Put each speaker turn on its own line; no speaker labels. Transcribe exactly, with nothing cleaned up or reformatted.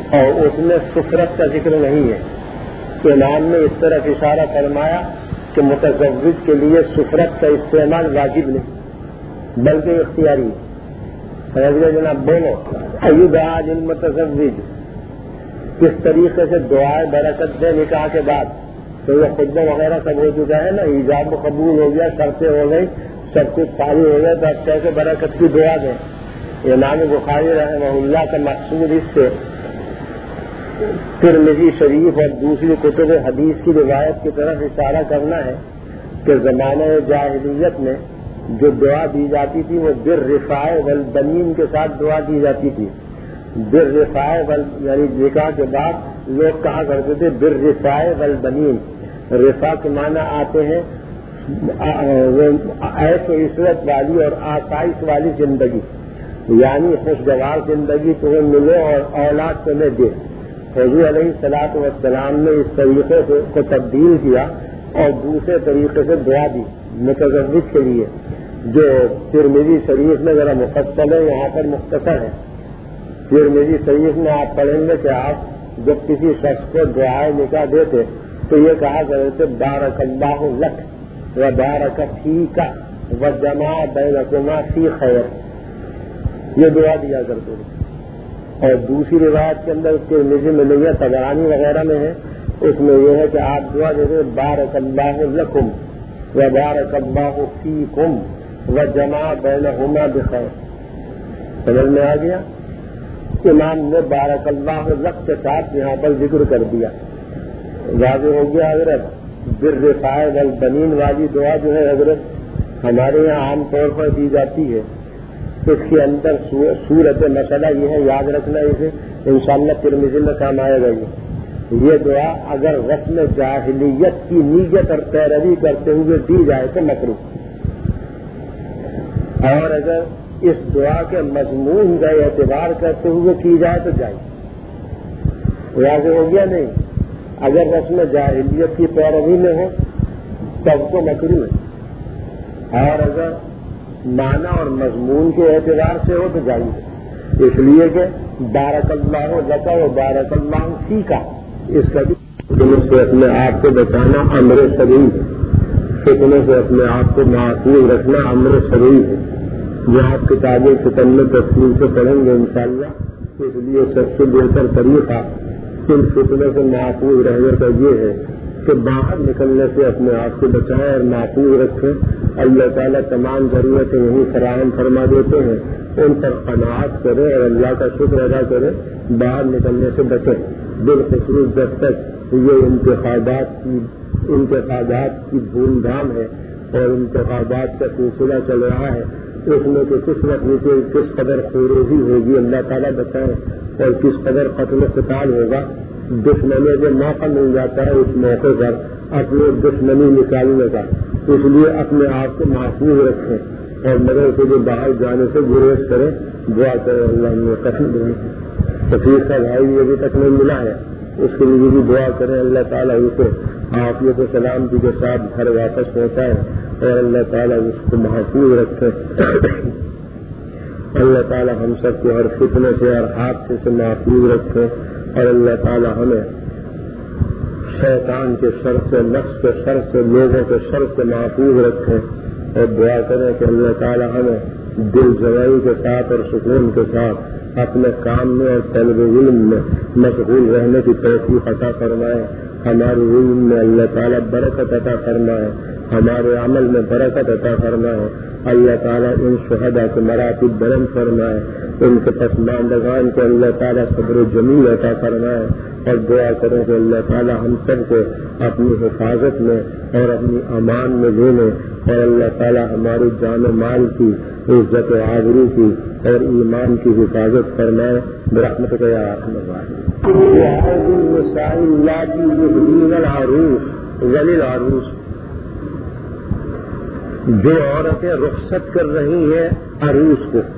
اور اس میں سفرت کا ذکر نہیں ہے. تو امام نے اس طرف اشارہ فرمایا کہ متزوج کے لیے سفرت کا استعمال واجب نہیں بلکہ اختیاری ہے. سمجھ گئے جناب؟ بولو ایدعا للمتزوج کس طریقے سے دعائے برکت دے نکاح کے بعد. تو یہ خطبہ وغیرہ سب ہو چکا ہے نا, ایجاب قبول ہو گیا, شرطیں ہو گئی, سب کچھ فارغ ہو گیا, تو اب کیسے برکت کی دعا دیں. امام بخاری رحمہ اللہ کا مقصود اس سے ترمذی شریف اور دوسری کتب حدیث کی روایت کی طرف اشارہ کرنا ہے کہ زمانہ جاہلیت میں جو دعا دی جاتی تھی وہ بالرفاع والبنین کے ساتھ دعا دی جاتی تھی. بالرفاع وال یعنی نکاح کے بعد لوگ کہا کرتے تھے بالرفاع والبنین. رفاع کے معنی آتے ہیں عیش و عشرت والی اور آسائش والی زندگی, یعنی خوشگوار زندگی تمہیں ملے اور اولاد تمہیں دے. حضور علیہ الصلوۃ والسلام نے اس طریقے کو تبدیل کیا اور دوسرے طریقے سے دعا دی متزوج کے لیے, جو ترمذی شریف میں ذرا مفصل ہے, یہاں پر مختصر ہے. ترمذی شریف میں آپ پڑھیں گے کہ آپ جب کسی شخص کو دعائے نکاح دیتے تو یہ کہا کرتے تھے بارک اللہ لک و بارک فیک و جمع بینکما فی خیر. یہ دعا دیا کرتے تھے. اور دوسری روایت کے اندر اس کے نجی میں نہیں ہے, طبرانی وغیرہ میں ہے, اس میں یہ ہے کہ آپ دعا دیتے بارک اللہ لکم و بارک اللہ فیکم و جمع بینہما بخیر. سمجھ میں آ گیا؟ امام نے بارک اللہ لک کے ساتھ یہاں پر ذکر کر دیا. واضح ہو گیا حضرت. بالرفاع والبنین والی دعا جو ہے حضرت ہمارے یہاں عام طور پر دی جاتی ہے. اس کے اندر صورت مسئلہ یہ ہے, یاد رکھنا اسے, انشاءاللہ ترمذی میں کام آئے گا. یہ یہ دعا اگر رسم جاہلیت کی نیت اور پیروی کرتے ہوئے دی جائے تو مکروہ, اور اگر اس دعا کے مضمون کا اعتبار کرتے ہوئے کی جائے تو جائے. واضح ہو گیا نہیں؟ اگر رسم جاہلیت کی پیروی میں ہو تب تو مکروہ ہے, اور اگر معنی اور مضمون کے اعتبار سے ہو تو جائیے. اس لیے کہ بارک اللہ لک و بارک اللہ فیک, اس کا بھی سے اپنے آپ کو بچانا امر شرعی ہے. فتنے سے اپنے آپ کو محفوظ رکھنا امر شرعی ہے, جو آپ کتابیں فتن میں تفصیل سے پڑھیں گے انشاءاللہ. اس لیے سب سے بہتر طریقہ ان فتنوں سے محفوظ رہنے کا یہ ہے کہ باہر نکلنے سے اپنے آپ کو بچائیں اور محفوظ رکھیں. اللہ تعالیٰ تمام ضرورتیں یہیں فراہم فرما دیتے ہیں, ان پر قناعت کریں اور اللہ کا شکر ادا کریں. باہر نکلنے سے بچیں, بالخصوص جب تک یہ انتخابات کی انتخابات کی دھوم دھام ہے اور انتخابات کا سلسلہ چل رہا ہے. اس میں تو کس وقت نیچے کس قدر خیروزی ہوگی اللہ تعالیٰ بچائیں, اور کس قدر قتل و قتال ہوگا. دشمنی جو موقع مل جاتا ہے اس موقع پر اپنی دشمنی نکالنے کا, اس لیے اپنے آپ کو محفوظ رکھیں اور مگر سے جو باہر جانے سے گریز کریں. دعا کریں اللہ نے قتل دیں. تفریح کا بھائی ابھی تک نہیں ملا ہے, اس کے لیے بھی دعا کریں اللہ تعالیٰ اسے عافیت و سلامتی کے ساتھ گھر واپس پہنچائے اور اللہ تعالیٰ اس کو محفوظ رکھے. اللہ تعالیٰ ہم سب کو ہر فتنے سے ہر حادثے سے محفوظ رکھے, اور اللہ تعالیٰ ہمیں شیطان کے شر سے, نفس کے شر سے, لوگوں کے شر سے محفوظ رکھے. اور دعا کریں کہ اللہ تعالیٰ ہمیں دل جوائی کے ساتھ اور سکون کے ساتھ اپنے کام میں اور طلب علم میں مشغول رہنے کی توفیق عطا فرمائے. ہمارے علم میں اللہ تعالیٰ برکت عطا فرمائے, ہمارے عمل میں برکت عطا فرمائے. اللہ تعالیٰ ان شہداء کے مراتب بلند فرمائے, ان کے پسماندگان کو اللہ تعالیٰ صبر جمیل عطا فرمائے. اور دعا کریں کہ اللہ تعالیٰ ہم سب کو اپنی حفاظت میں اور اپنی امان میں لینے, اور اللہ تعالیٰ ہماری جان و مال کی, عزت و آبرو کی اور ایمان کی حفاظت فرمائے. برحمتک یا ارحم الراحمین. جو عورتیں رخصت کر رہی ہیں عروس کو,